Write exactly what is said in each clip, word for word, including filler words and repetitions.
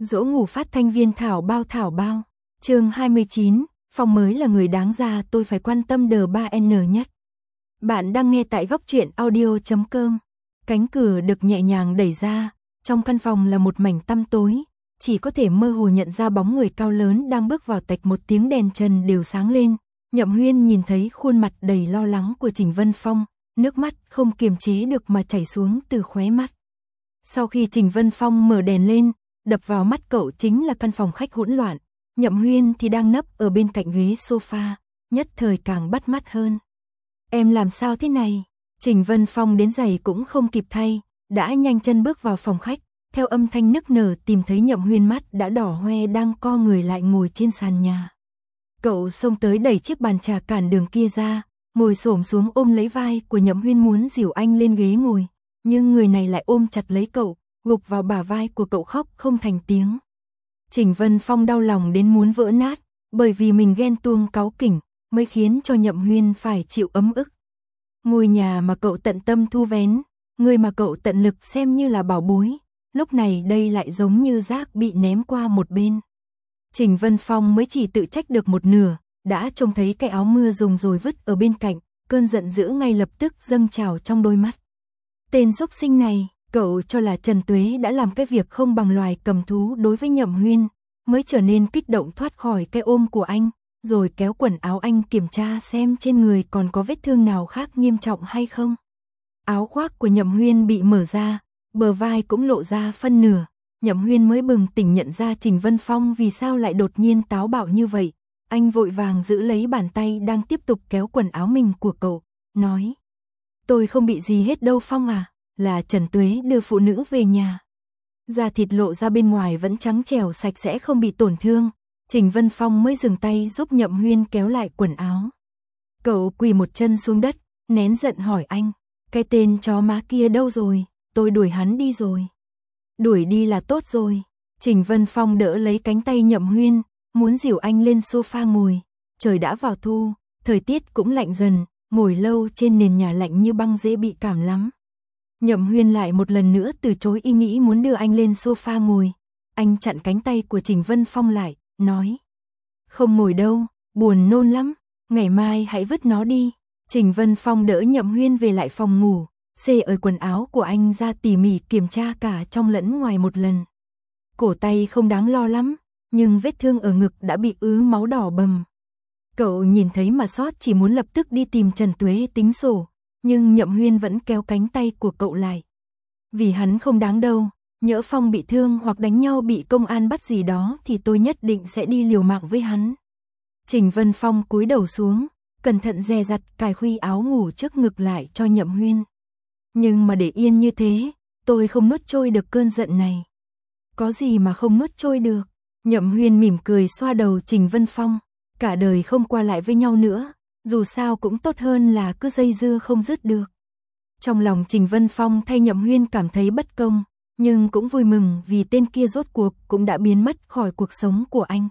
Dỗ ngủ phát thanh viên thảo bao thảo bao. Chương hai mươi chín, Phong mới là người đáng ra tôi phải quan tâm đờ ba en nhất. Bạn đang nghe tại góc truyện audio chấm com. Cánh cửa được nhẹ nhàng đẩy ra, trong căn phòng là một mảnh tăm tối, chỉ có thể mơ hồ nhận ra bóng người cao lớn đang bước vào. Tạch một tiếng, đèn trần đều sáng lên. Nhậm Huyên nhìn thấy khuôn mặt đầy lo lắng của Trình Vân Phong, nước mắt không kiềm chế được mà chảy xuống từ khóe mắt. Sau khi Trình Vân Phong mở đèn lên, đập vào mắt cậu chính là căn phòng khách hỗn loạn. Nhậm Huyên thì đang nấp ở bên cạnh ghế sofa, nhất thời càng bắt mắt hơn. Em làm sao thế này? Trình Vân Phong đến giày cũng không kịp thay, đã nhanh chân bước vào phòng khách, theo âm thanh nức nở tìm thấy Nhậm Huyên mắt đã đỏ hoe đang co người lại ngồi trên sàn nhà. Cậu xông tới đẩy chiếc bàn trà cản đường kia ra, ngồi xổm xuống ôm lấy vai của Nhậm Huyên muốn dìu anh lên ghế ngồi, nhưng người này lại ôm chặt lấy cậu, gục vào bả vai của cậu khóc không thành tiếng. Trình Vân Phong đau lòng đến muốn vỡ nát, bởi vì mình ghen tuông cáu kỉnh, mới khiến cho Nhậm Huyên phải chịu ấm ức. Ngôi nhà mà cậu tận tâm thu vén, người mà cậu tận lực xem như là bảo bối, lúc này đây lại giống như rác bị ném qua một bên. Trình Vân Phong mới chỉ tự trách được một nửa, đã trông thấy cái áo mưa dùng rồi vứt ở bên cạnh, cơn giận dữ ngay lập tức dâng trào trong đôi mắt. Tên xúc sinh này, cậu cho là Trần Tuế đã làm cái việc không bằng loài cầm thú đối với Nhậm Huyên, mới trở nên kích động thoát khỏi cái ôm của anh, rồi kéo quần áo anh kiểm tra xem trên người còn có vết thương nào khác nghiêm trọng hay không. Áo khoác của Nhậm Huyên bị mở ra, bờ vai cũng lộ ra phân nửa. Nhậm Huyên mới bừng tỉnh nhận ra Trình Vân Phong vì sao lại đột nhiên táo bạo như vậy. Anh vội vàng giữ lấy bàn tay đang tiếp tục kéo quần áo mình của cậu, nói: Tôi không bị gì hết đâu Phong à, là Trần Tuế đưa phụ nữ về nhà. Da thịt lộ ra bên ngoài vẫn trắng trẻo sạch sẽ không bị tổn thương. Trình Vân Phong mới dừng tay giúp Nhậm Huyên kéo lại quần áo. Cậu quỳ một chân xuống đất, nén giận hỏi anh: Cái tên chó má kia đâu rồi? Tôi đuổi hắn đi rồi. Đuổi đi là tốt rồi. Trình Vân Phong đỡ lấy cánh tay Nhậm Huyên, muốn dìu anh lên sofa ngồi. Trời đã vào thu, thời tiết cũng lạnh dần, ngồi lâu trên nền nhà lạnh như băng dễ bị cảm lắm. Nhậm Huyên lại một lần nữa từ chối ý nghĩ muốn đưa anh lên sofa ngồi. Anh chặn cánh tay của Trình Vân Phong lại, nói: Không ngồi đâu, buồn nôn lắm, ngày mai hãy vứt nó đi. Trình Vân Phong đỡ Nhậm Huyên về lại phòng ngủ, xê ở quần áo của anh ra tỉ mỉ kiểm tra cả trong lẫn ngoài một lần. Cổ tay không đáng lo lắm, nhưng vết thương ở ngực đã bị ứ máu đỏ bầm. Cậu nhìn thấy mà xót, chỉ muốn lập tức đi tìm Trần Tuế tính sổ, nhưng Nhậm Huyên vẫn kéo cánh tay của cậu lại. Vì hắn không đáng đâu, nhỡ Phong bị thương hoặc đánh nhau bị công an bắt gì đó thì tôi nhất định sẽ đi liều mạng với hắn. Trình Vân Phong cúi đầu xuống, cẩn thận dè dặt cài khuy áo ngủ trước ngực lại cho Nhậm Huyên. Nhưng mà để yên như thế, tôi không nuốt trôi được cơn giận này. Có gì mà không nuốt trôi được? Nhậm Huyên mỉm cười xoa đầu Trình Vân Phong. Cả đời không qua lại với nhau nữa, dù sao cũng tốt hơn là cứ dây dưa không dứt được. Trong lòng Trình Vân Phong thay Nhậm Huyên cảm thấy bất công, nhưng cũng vui mừng vì tên kia rốt cuộc cũng đã biến mất khỏi cuộc sống của anh.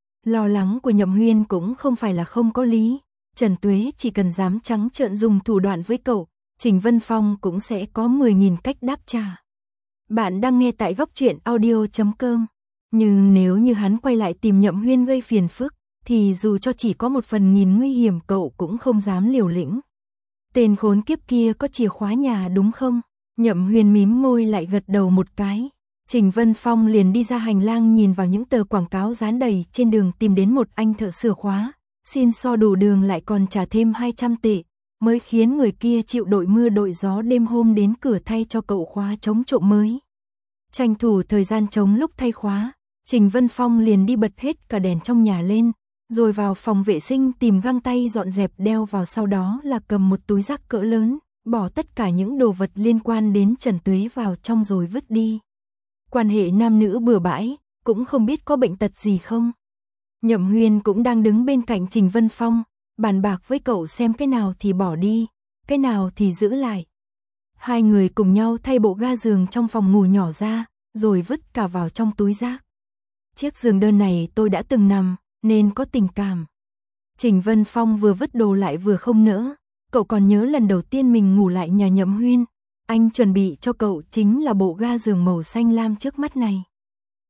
Lo lắng của Nhậm Huyên cũng không phải là không có lý. Trần Tuế chỉ cần dám trắng trợn dùng thủ đoạn với cậu, Trình Vân Phong cũng sẽ có mười nghìn cách đáp trả. Bạn đang nghe tại góc truyện audio chấm com. Nhưng nếu như hắn quay lại tìm Nhậm Huyên gây phiền phức, thì dù cho chỉ có một phần nghìn nguy hiểm cậu cũng không dám liều lĩnh. Tên khốn kiếp kia có chìa khóa nhà đúng không? Nhậm Huyên mím môi lại gật đầu một cái. Trình Vân Phong liền đi ra hành lang nhìn vào những tờ quảng cáo dán đầy trên đường tìm đến một anh thợ sửa khóa. Xin so đủ đường lại còn trả thêm hai trăm tệ, mới khiến người kia chịu đội mưa đội gió đêm hôm đến cửa thay cho cậu khóa chống trộm mới. Tranh thủ thời gian trống lúc thay khóa, Trình Vân Phong liền đi bật hết cả đèn trong nhà lên, rồi vào phòng vệ sinh tìm găng tay dọn dẹp đeo vào, sau đó là cầm một túi rác cỡ lớn, bỏ tất cả những đồ vật liên quan đến Trần Tuế vào trong rồi vứt đi. Quan hệ nam nữ bừa bãi, cũng không biết có bệnh tật gì không. Nhậm Huyên cũng đang đứng bên cạnh Trình Vân Phong, bàn bạc với cậu xem cái nào thì bỏ đi, cái nào thì giữ lại. Hai người cùng nhau thay bộ ga giường trong phòng ngủ nhỏ ra, rồi vứt cả vào trong túi rác. Chiếc giường đơn này tôi đã từng nằm, nên có tình cảm. Trình Vân Phong vừa vứt đồ lại vừa không nỡ. Cậu còn nhớ lần đầu tiên mình ngủ lại nhà Nhậm Huyên, anh chuẩn bị cho cậu chính là bộ ga giường màu xanh lam trước mắt này.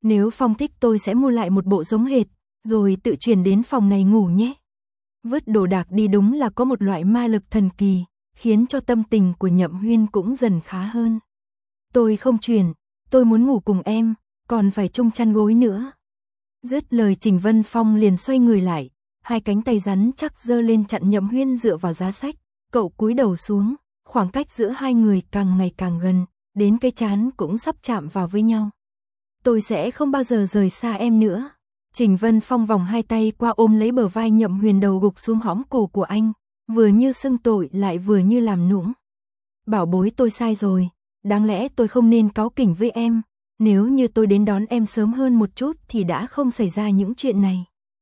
Nếu Phong thích tôi sẽ mua lại một bộ giống hệt, rồi tự chuyển đến phòng này ngủ nhé. Vứt đồ đạc đi đúng là có một loại ma lực thần kỳ, khiến cho tâm tình của Nhậm Huyên cũng dần khá hơn. Tôi không chuyển, tôi muốn ngủ cùng em, còn phải chung chăn gối nữa. Dứt lời Trình Vân Phong liền xoay người lại, hai cánh tay rắn chắc giơ lên chặn Nhậm Huyên dựa vào giá sách, cậu cúi đầu xuống, khoảng cách giữa hai người càng ngày càng gần, đến cái trán cũng sắp chạm vào với nhau. Tôi sẽ không bao giờ rời xa em nữa. Trình Vân Phong vòng hai tay qua ôm lấy bờ vai Nhậm Huyên, đầu gục xuống hõm cổ của anh, vừa như xưng tội lại vừa như làm nũng. Bảo bối, tôi sai rồi, đáng lẽ tôi không nên cáu kỉnh với em, nếu như tôi đến đón em sớm hơn một chút thì đã không xảy ra những chuyện này.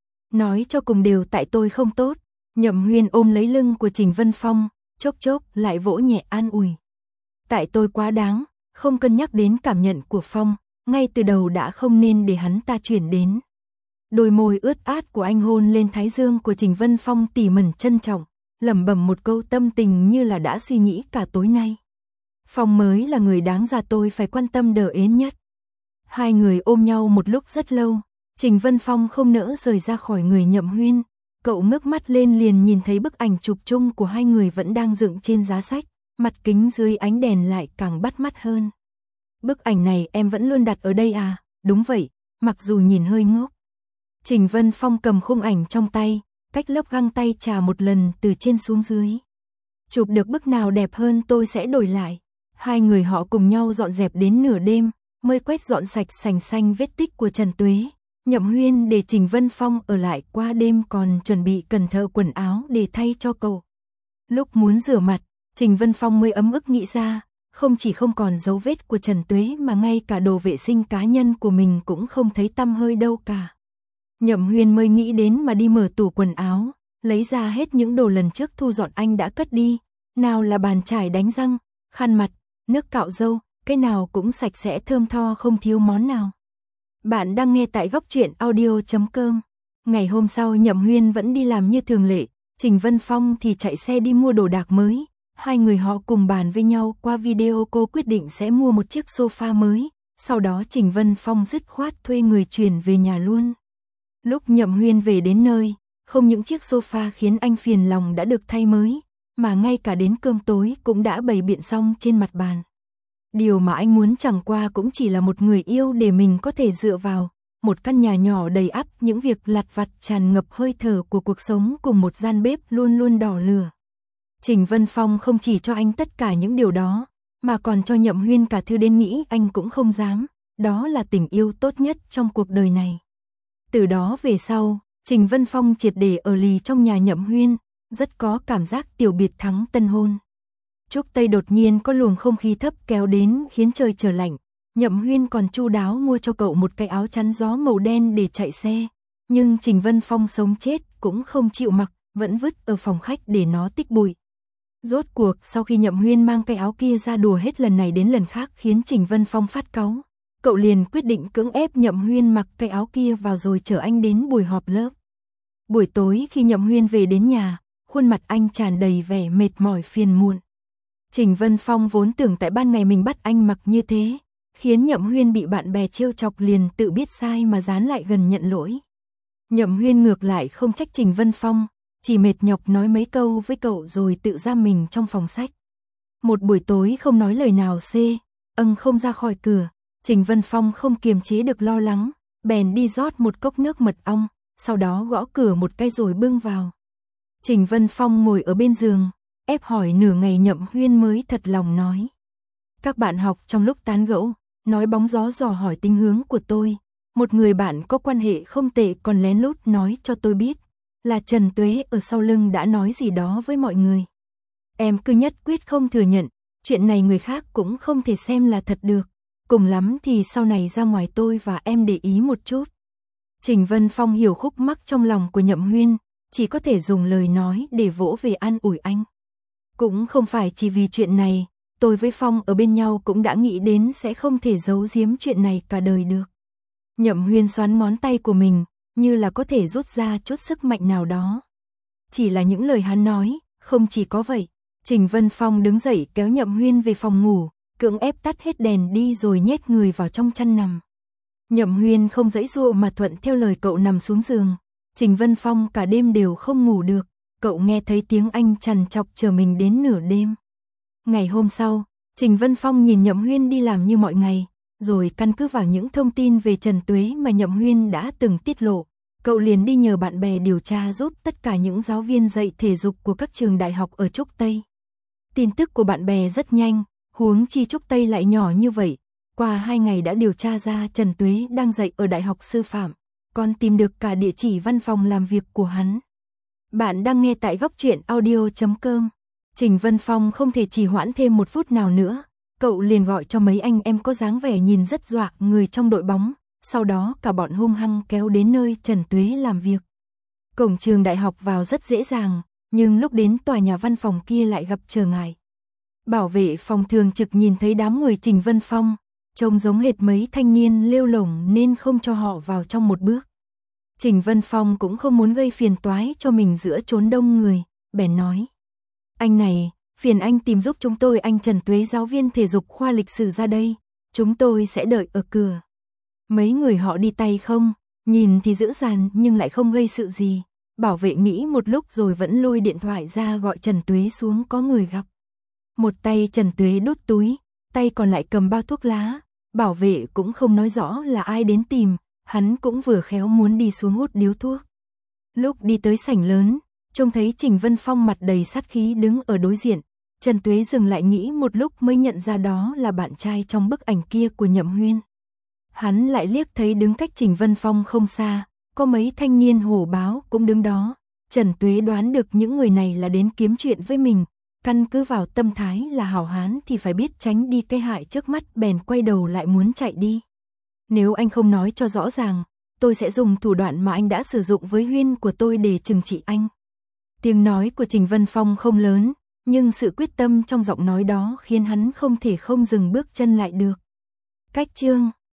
Nói cho cùng đều tại tôi không tốt. Nhậm Huyên ôm lấy lưng của Trình Vân Phong, chốc chốc lại vỗ nhẹ an ủi. Tại tôi quá đáng, không cân nhắc đến cảm nhận của Phong, ngay từ đầu đã không nên để hắn ta chuyển đến. Đôi môi ướt át của anh hôn lên thái dương của Trình Vân Phong tỉ mẩn trân trọng, lẩm bẩm một câu tâm tình như là đã suy nghĩ cả tối nay. Phong mới là người đáng ra tôi phải quan tâm đờ ến nhất. Hai người ôm nhau một lúc rất lâu, Trình Vân Phong không nỡ rời ra khỏi người Nhậm Huyên. Cậu ngước mắt lên liền nhìn thấy bức ảnh chụp chung của hai người vẫn đang dựng trên giá sách, mặt kính dưới ánh đèn lại càng bắt mắt hơn. Bức ảnh này em vẫn luôn đặt ở đây à? Đúng vậy, mặc dù nhìn hơi ngốc. Trình Vân Phong cầm khung ảnh trong tay, cách lớp găng tay chà một lần từ trên xuống dưới. Chụp được bức nào đẹp hơn tôi sẽ đổi lại. Hai người họ cùng nhau dọn dẹp đến nửa đêm, mới quét dọn sạch sành xanh vết tích của Trần Tuế. Nhậm Huyên để Trình Vân Phong ở lại qua đêm, còn chuẩn bị cẩn thận quần áo để thay cho cậu. Lúc muốn rửa mặt, Trình Vân Phong mới ấm ức nghĩ ra, không chỉ không còn dấu vết của Trần Tuế mà ngay cả đồ vệ sinh cá nhân của mình cũng không thấy tăm hơi đâu cả. Nhậm Huyên mới nghĩ đến mà đi mở tủ quần áo, lấy ra hết những đồ lần trước thu dọn anh đã cất đi, nào là bàn chải đánh răng, khăn mặt, nước cạo râu, cái nào cũng sạch sẽ thơm tho không thiếu món nào. Bạn đang nghe tại góc truyện audio chấm com. Ngày hôm sau Nhậm Huyên vẫn đi làm như thường lệ, Trình Vân Phong thì chạy xe đi mua đồ đạc mới. Hai người họ cùng bàn với nhau qua video cô quyết định sẽ mua một chiếc sofa mới, sau đó Trình Vân Phong dứt khoát thuê người chuyển về nhà luôn. Lúc Nhậm Huyên về đến nơi, không những chiếc sofa khiến anh phiền lòng đã được thay mới, mà ngay cả đến cơm tối cũng đã bày biện xong trên mặt bàn. Điều mà anh muốn chẳng qua cũng chỉ là một người yêu để mình có thể dựa vào, một căn nhà nhỏ đầy ắp những việc lặt vặt tràn ngập hơi thở của cuộc sống cùng một gian bếp luôn luôn đỏ lửa. Trình Vân Phong không chỉ cho anh tất cả những điều đó, mà còn cho Nhậm Huyên cả thứ đến nghĩ anh cũng không dám, đó là tình yêu tốt nhất trong cuộc đời này. Từ đó về sau, Trình Vân Phong triệt để ở lì trong nhà Nhậm Huyên, rất có cảm giác tiểu biệt thắng tân hôn. Trúc Tây đột nhiên có luồng không khí thấp kéo đến khiến trời trở lạnh, Nhậm Huyên còn chu đáo mua cho cậu một cái áo chắn gió màu đen để chạy xe, nhưng Trình Vân Phong sống chết cũng không chịu mặc, vẫn vứt ở phòng khách để nó tích bụi. Rốt cuộc sau khi Nhậm Huyên mang cái áo kia ra đùa hết lần này đến lần khác khiến Trình Vân Phong phát cáu, cậu liền quyết định cưỡng ép Nhậm Huyên mặc cái áo kia vào rồi chở anh đến buổi họp lớp. Buổi tối khi Nhậm Huyên về đến nhà, khuôn mặt anh tràn đầy vẻ mệt mỏi phiền muộn. Trình Vân Phong vốn tưởng tại ban ngày mình bắt anh mặc như thế, khiến Nhậm Huyên bị bạn bè trêu chọc liền tự biết sai mà dán lại gần nhận lỗi. Nhậm Huyên ngược lại không trách Trình Vân Phong, chỉ mệt nhọc nói mấy câu với cậu rồi tự giam mình trong phòng sách. Một buổi tối không nói lời nào xê, âng không ra khỏi cửa, Trình Vân Phong không kiềm chế được lo lắng, bèn đi rót một cốc nước mật ong, sau đó gõ cửa một cái rồi bưng vào. Trình Vân Phong ngồi ở bên giường, ép hỏi nửa ngày Nhậm Huyên mới thật lòng nói. Các bạn học trong lúc tán gẫu, nói bóng gió dò hỏi tình hướng của tôi, một người bạn có quan hệ không tệ còn lén lút nói cho tôi biết, là Trần Tuế ở sau lưng đã nói gì đó với mọi người. Em cứ nhất quyết không thừa nhận, chuyện này người khác cũng không thể xem là thật được, cùng lắm thì sau này ra ngoài tôi và em để ý một chút. Trình Vân Phong hiểu khúc mắc trong lòng của Nhậm Huyên, chỉ có thể dùng lời nói để vỗ về an ủi anh. Cũng không phải chỉ vì chuyện này, tôi với Phong ở bên nhau cũng đã nghĩ đến sẽ không thể giấu giếm chuyện này cả đời được. Nhậm Huyên xoắn ngón tay của mình, như là có thể rút ra chút sức mạnh nào đó. Chỉ là những lời hắn nói, không chỉ có vậy. Trình Vân Phong đứng dậy kéo Nhậm Huyên về phòng ngủ, cưỡng ép tắt hết đèn đi rồi nhét người vào trong chăn nằm. Nhậm Huyên không dãy dụa mà thuận theo lời cậu nằm xuống giường. Trình Vân Phong cả đêm đều không ngủ được, cậu nghe thấy tiếng anh trằn trọc chờ mình đến nửa đêm. Ngày hôm sau, Trình Vân Phong nhìn Nhậm Huyên đi làm như mọi ngày, rồi căn cứ vào những thông tin về Trần Tuế mà Nhậm Huyên đã từng tiết lộ, cậu liền đi nhờ bạn bè điều tra giúp tất cả những giáo viên dạy thể dục của các trường đại học ở Trúc Tây. Tin tức của bạn bè rất nhanh, huống chi Trúc Tây lại nhỏ như vậy, qua hai ngày đã điều tra ra Trần Tuế đang dạy ở Đại học Sư phạm, còn tìm được cả địa chỉ văn phòng làm việc của hắn. Bạn đang nghe tại góc truyện audio chấm com. Trình Vân Phong không thể trì hoãn thêm một phút nào nữa, cậu liền gọi cho mấy anh em có dáng vẻ nhìn rất dọa người trong đội bóng, sau đó cả bọn hung hăng kéo đến nơi Trần Tuế làm việc. Cổng trường đại học vào rất dễ dàng, nhưng lúc đến tòa nhà văn phòng kia lại gặp trở ngại. Bảo vệ phòng thường trực nhìn thấy đám người Trình Vân Phong, trông giống hệt mấy thanh niên lêu lổng nên không cho họ vào trong một bước. Trình Vân Phong cũng không muốn gây phiền toái cho mình giữa chốn đông người, bèn nói: "Anh này, phiền anh tìm giúp chúng tôi anh Trần Tuế giáo viên thể dục khoa lịch sử ra đây, chúng tôi sẽ đợi ở cửa." Mấy người họ đi tay không, nhìn thì dữ dằn nhưng lại không gây sự gì. Bảo vệ nghĩ một lúc rồi vẫn lôi điện thoại ra gọi Trần Tuế xuống có người gặp. Một tay Trần Tuế đút túi, tay còn lại cầm bao thuốc lá. Bảo vệ cũng không nói rõ là ai đến tìm, hắn cũng vừa khéo muốn đi xuống hút điếu thuốc. Lúc đi tới sảnh lớn, trông thấy Trình Vân Phong mặt đầy sát khí đứng ở đối diện. Trần Tuế dừng lại nghĩ một lúc mới nhận ra đó là bạn trai trong bức ảnh kia của Nhậm Huyên. Hắn lại liếc thấy đứng cách Trình Vân Phong không xa, có mấy thanh niên hổ báo cũng đứng đó. Trần Tuế đoán được những người này là đến kiếm chuyện với mình, căn cứ vào tâm thái là hảo hán thì phải biết tránh đi cái hại trước mắt, bèn quay đầu lại muốn chạy đi. "Nếu anh không nói cho rõ ràng, tôi sẽ dùng thủ đoạn mà anh đã sử dụng với Huyên của tôi để trừng trị anh." Tiếng nói của Trình Vân Phong không lớn, nhưng sự quyết tâm trong giọng nói đó khiến hắn không thể không dừng bước chân lại được. Cách chương